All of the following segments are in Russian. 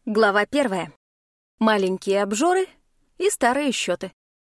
Глава 1. Маленькие обжоры и старые счеты.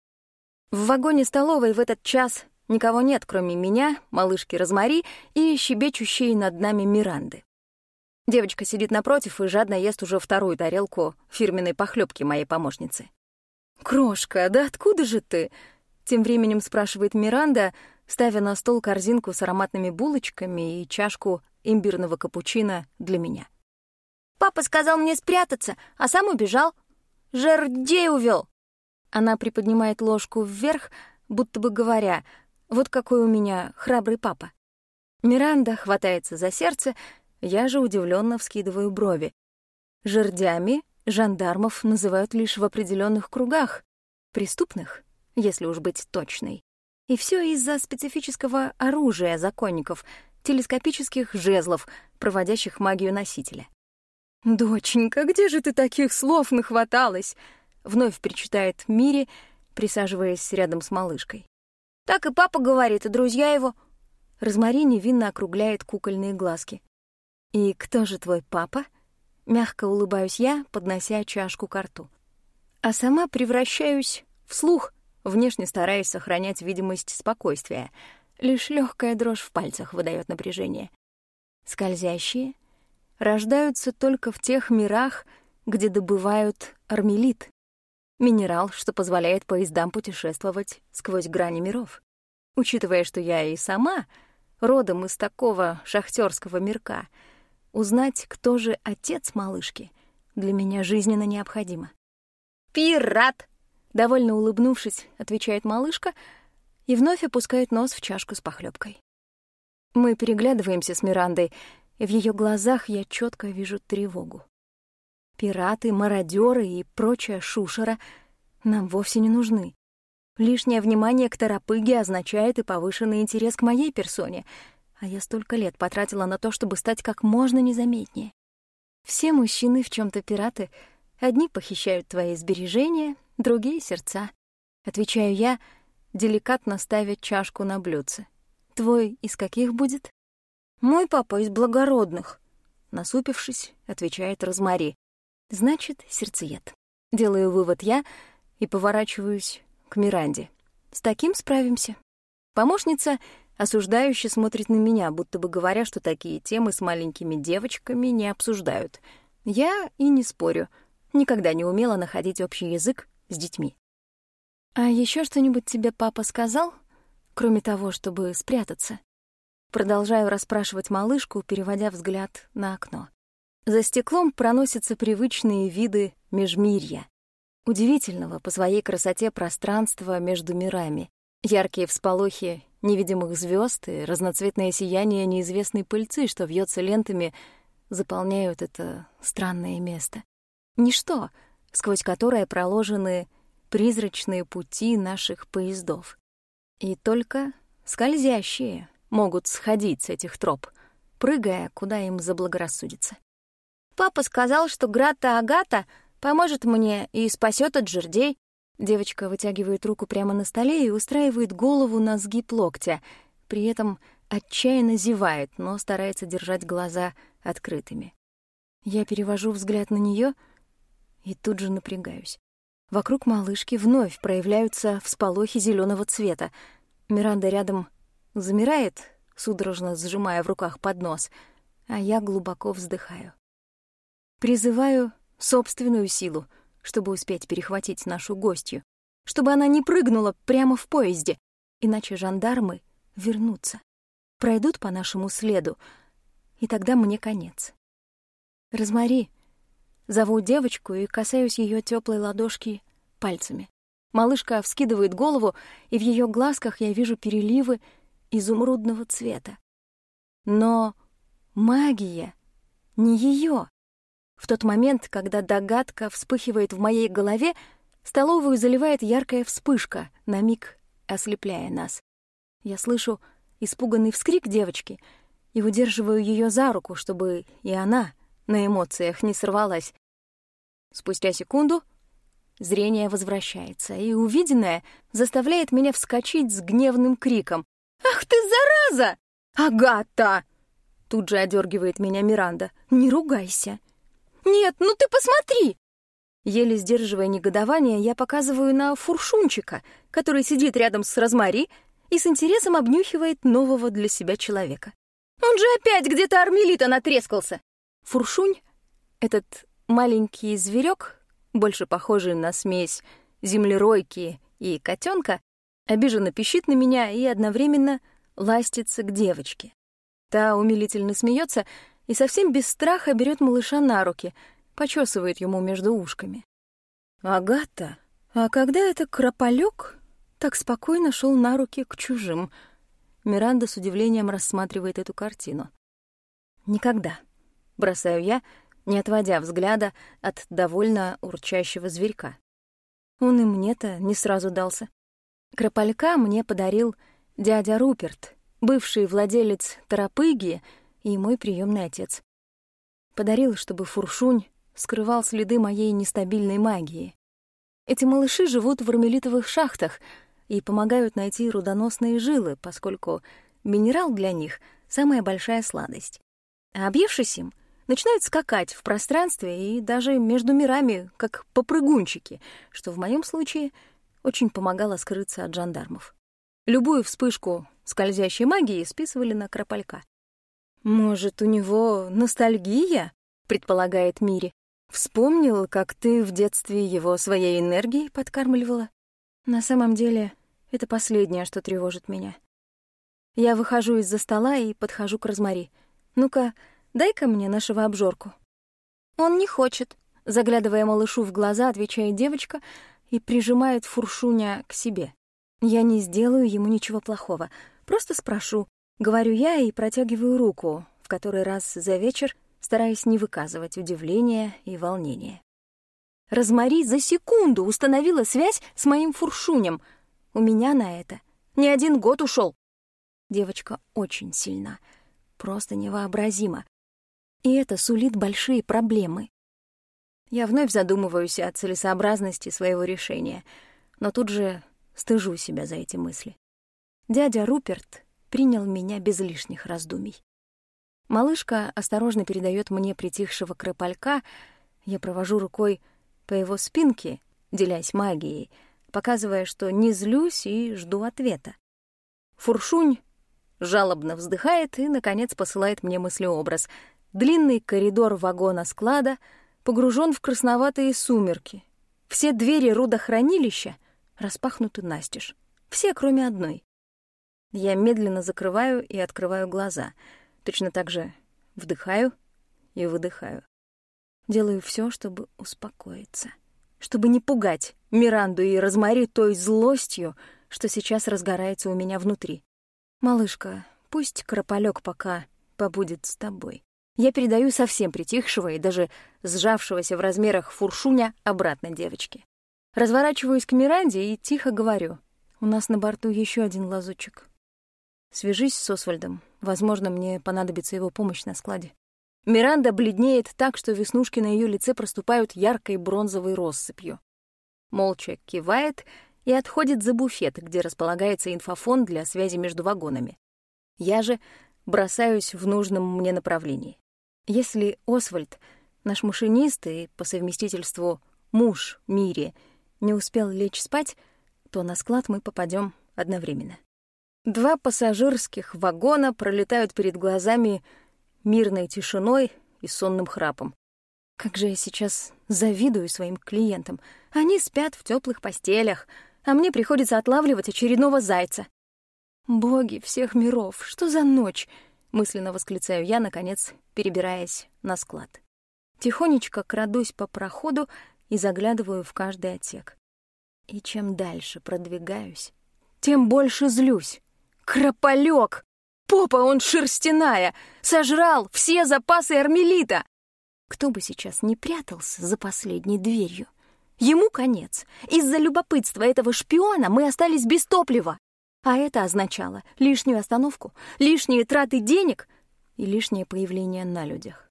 В вагоне столовой в этот час никого нет, кроме меня, малышки Розмари и щебечущей над нами Миранды. Девочка сидит напротив и жадно ест уже вторую тарелку фирменной похлебки моей помощницы. «Крошка, да откуда же ты?» — тем временем спрашивает Миранда, ставя на стол корзинку с ароматными булочками и чашку имбирного капучино для меня. «Папа сказал мне спрятаться, а сам убежал. Жердей увёл». Она приподнимает ложку вверх, будто бы говоря: «Вот какой у меня храбрый папа». Миранда хватается за сердце, я же удивлённо вскидываю брови. Жердями жандармов называют лишь в определённых кругах, преступных, если уж быть точной. И всё из-за специфического оружия законников, телескопических жезлов, проводящих магию носителя. «Доченька, где же ты таких слов нахваталась?» — вновь причитает Мири, присаживаясь рядом с малышкой. «Так и папа говорит, и друзья его». Розмари невинно округляет кукольные глазки. «И кто же твой папа?» — мягко улыбаюсь я, поднося чашку ко рту. А сама превращаюсь в слух, внешне стараясь сохранять видимость спокойствия. Лишь легкая дрожь в пальцах выдает напряжение. Скользящие рождаются только в тех мирах, где добывают армелит, минерал, что позволяет поездам путешествовать сквозь грани миров. Учитывая, что я и сама родом из такого шахтёрского мирка, узнать, кто же отец малышки, для меня жизненно необходимо. «Пират!» — довольно улыбнувшись, отвечает малышка и вновь опускает нос в чашку с похлёбкой. Мы переглядываемся с Мирандой, и в её глазах я чётко вижу тревогу. Пираты, мародёры и прочая шушера нам вовсе не нужны. Лишнее внимание к торопыге означает и повышенный интерес к моей персоне, а я столько лет потратила на то, чтобы стать как можно незаметнее. Все мужчины в чём-то пираты, одни похищают твои сбережения, другие — сердца. Отвечаю я, деликатно ставя чашку на блюдце. Твой из каких будет? «Мой папа из благородных», — насупившись, отвечает Розмари. «Значит, сердцеед». Делаю вывод я и поворачиваюсь к Миранде. С таким справимся. Помощница осуждающе смотрит на меня, будто бы говоря, что такие темы с маленькими девочками не обсуждают. Я и не спорю. Никогда не умела находить общий язык с детьми. «А ещё что-нибудь тебе папа сказал, кроме того, чтобы спрятаться?» Продолжаю расспрашивать малышку, переводя взгляд на окно. За стеклом проносятся привычные виды межмирья, удивительного по своей красоте пространства между мирами, яркие всполохи невидимых звёзд и разноцветное сияние неизвестной пыльцы, что вьётся лентами, заполняют это странное место. Ничто, сквозь которое проложены призрачные пути наших поездов. И только скользящие могут сходить с этих троп, прыгая, куда им заблагорассудится. «Папа сказал, что Грата Агата поможет мне и спасёт от жердей». Девочка вытягивает руку прямо на столе и устраивает голову на сгиб локтя, при этом отчаянно зевает, но старается держать глаза открытыми. Я перевожу взгляд на неё и тут же напрягаюсь. Вокруг малышки вновь проявляются всполохи зелёного цвета. Миранда рядом замирает, судорожно сжимая в руках поднос, а я глубоко вздыхаю. Призываю собственную силу, чтобы успеть перехватить нашу гостью, чтобы она не прыгнула прямо в поезде, иначе жандармы вернутся, пройдут по нашему следу, и тогда мне конец. «Розмари», зову девочку и касаюсь её тёплой ладошки пальцами. Малышка вскидывает голову, и в её глазках я вижу переливы изумрудного цвета. Но магия не её. В тот момент, когда догадка вспыхивает в моей голове, столовую заливает яркая вспышка, на миг ослепляя нас. Я слышу испуганный вскрик девочки и удерживаю её за руку, чтобы и она на эмоциях не сорвалась. Спустя секунду зрение возвращается, и увиденное заставляет меня вскочить с гневным криком. «Ах ты, зараза! Агата!» Тут же одергивает меня Миранда. «Не ругайся!» Нет, ну ты посмотри!» Еле сдерживая негодование, я показываю на Фуршунчика, который сидит рядом с Розмари и с интересом обнюхивает нового для себя человека. «Он же опять где-то Армелита натрескался!» Фуршунь, этот маленький зверек, больше похожий на смесь землеройки и котенка, обиженно пищит на меня и одновременно ластится к девочке. Та умилительно смеется и совсем без страха берет малыша на руки, почесывает ему между ушками. «Агата, а когда это Крополёк так спокойно шел на руки к чужим?» Миранда с удивлением рассматривает эту картину. «Никогда», — бросаю я, не отводя взгляда от довольно урчащего зверька. Он и мне-то не сразу дался. Крополька мне подарил дядя Руперт, бывший владелец Торопыги и мой приемный отец. Подарил, чтобы Фуршунь скрывал следы моей нестабильной магии. Эти малыши живут в армелитовых шахтах и помогают найти рудоносные жилы, поскольку минерал для них — самая большая сладость. А объевшись им, начинают скакать в пространстве и даже между мирами, как попрыгунчики, что в моем случае очень помогало скрыться от жандармов. Любую вспышку скользящей магии списывали на Крополька. «Может, у него ностальгия?» — предполагает Мири. «Вспомнил, как ты в детстве его своей энергией подкармливала?» На самом деле, это последнее, что тревожит меня. Я выхожу из-за стола и подхожу к Розмари. «Ну-ка, дай-ка мне нашего обжорку». «Он не хочет», — заглядывая малышу в глаза, отвечает девочка и прижимает Фуршуня к себе. «Я не сделаю ему ничего плохого, просто спрошу», — говорю я и протягиваю руку, в который раз за вечер стараясь не выказывать удивления и волнения. Розмари за секунду установила связь с моим Фуршунем. У меня на это не 1 год ушел. Девочка очень сильна, просто невообразимо. И это сулит большие проблемы. Я вновь задумываюсь о целесообразности своего решения, но тут же стыжу себя за эти мысли. Дядя Руперт принял меня без лишних раздумий. Малышка осторожно передает мне притихшего Крополька, я провожу рукой по его спинке, делясь магией, показывая, что не злюсь и жду ответа. Фуршунь жалобно вздыхает и, наконец, посылает мне мыслеобраз. Длинный коридор вагона-склада погружен в красноватые сумерки. Все двери рудохранилища распахнуты настежь. Все, кроме одной. Я медленно закрываю и открываю глаза. Точно так же вдыхаю и выдыхаю. Делаю все, чтобы успокоиться. Чтобы не пугать Миранду и Розмари той злостью, что сейчас разгорается у меня внутри. «Малышка, пусть Крополёк пока побудет с тобой». Я передаю совсем притихшего и даже сжавшегося в размерах Фуршуня обратно девочке. Разворачиваюсь к Миранде и тихо говорю. «У нас на борту еще 1 лазутчик. Свяжись с Освальдом. Возможно, мне понадобится его помощь на складе». Миранда бледнеет так, что веснушки на ее лице проступают яркой бронзовой россыпью. Молча кивает и отходит за буфет, где располагается инфофон для связи между вагонами. Я же бросаюсь в нужном мне направлении. Если Освальд, наш машинист и по совместительству муж Мири, не успел лечь спать, то на склад мы попадем одновременно. 2 пассажирских вагона пролетают перед глазами мирной тишиной и сонным храпом. Как же я сейчас завидую своим клиентам. Они спят в теплых постелях, а мне приходится отлавливать очередного зайца. «Боги всех миров, что за ночь?» — мысленно восклицаю я, наконец, перебираясь на склад. Тихонечко крадусь по проходу и заглядываю в каждый отсек. И чем дальше продвигаюсь, тем больше злюсь. Крополёк! Попа он шерстяная! Сожрал все запасы Армелита! Кто бы сейчас не прятался за последней дверью. Ему конец. Из-за любопытства этого шпиона мы остались без топлива. А это означало лишнюю остановку, лишние траты денег и лишнее появление на людях.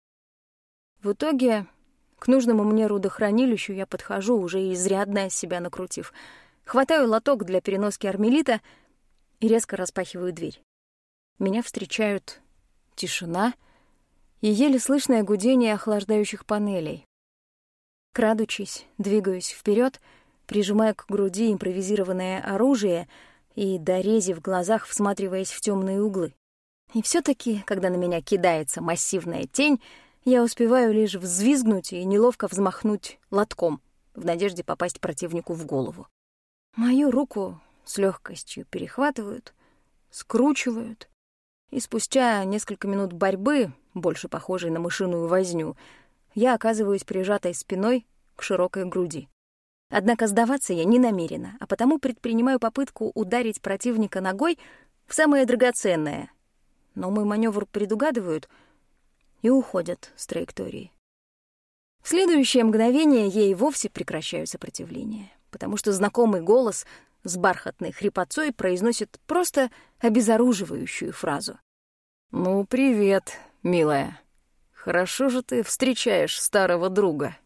В итоге к нужному мне рудохранилищу я подхожу, уже изрядно себя накрутив. Хватаю лоток для переноски Армелита и резко распахиваю дверь. Меня встречают тишина и еле слышное гудение охлаждающих панелей. Крадучись, двигаюсь вперед, прижимая к груди импровизированное оружие и, дорезив в глазах, всматриваясь в темные углы. И все-таки, когда на меня кидается массивная тень, я успеваю лишь взвизгнуть и неловко взмахнуть лотком, в надежде попасть противнику в голову. Мою руку с легкостью перехватывают, скручивают, и спустя несколько минут борьбы, больше похожей на мышиную возню, я оказываюсь прижатой спиной к широкой груди. Однако сдаваться я не намерена, а потому предпринимаю попытку ударить противника ногой в самое драгоценное. Но мой маневр предугадывают и уходят с траектории. В следующее мгновение я и вовсе прекращаю сопротивление, потому что знакомый голос с бархатной хрипотцой произносит просто обезоруживающую фразу. «Ну, привет, милая. Хорошо же ты встречаешь старого друга».